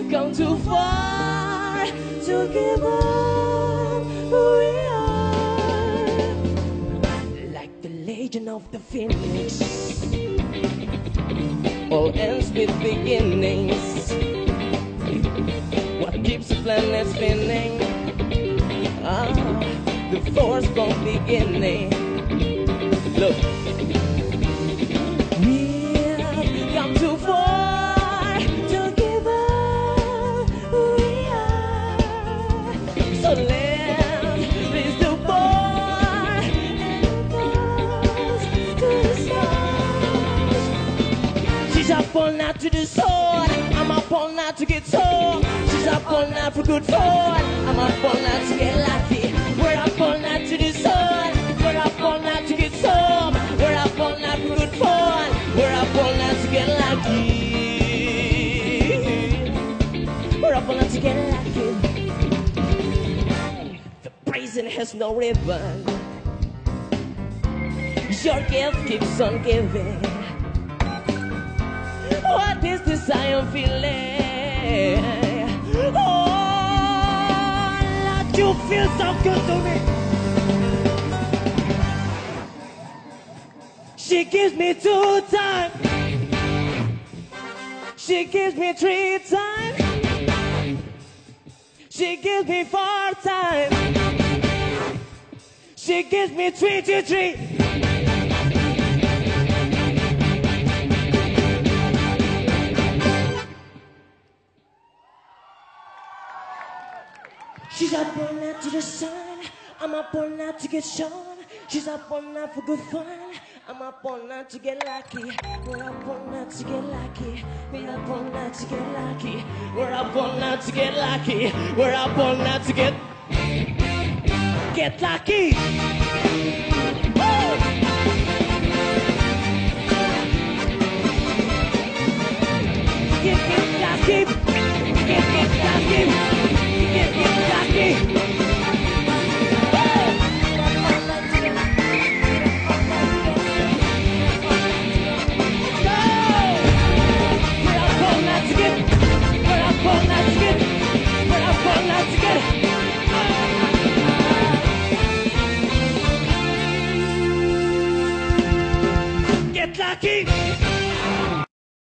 come too far to give up who we are. Like the legend of the phoenix, all ends with beginnings. What keeps the planet spinning? The force from beginning. Look, we've come too far to give up who we are. So let's raise the bar and toast to the stars. She's up all night to the sword. I'm up all night to get sold. She's up all night for good fun. I'm up all night to get lucky. We're up all night to the sun. We're up all night to get some. We're up all night for good fun. We're up all night to get lucky. We're up all night to get lucky. The praising has no ribbon. Your gift keeps on giving. What is this I am feeling? Oh, Lord, you feel so good to me. She gives me 2 times. She gives me 3 times. She gives me 4 times. She gives me 3 to 3. She's up all night to the sun. I'm up all night to get shown. She's up all night for good fun. I'm up all night to get lucky. We're up all night to get lucky. We're up all night to get lucky. We're up all night to get lucky. We're up all night to get lucky.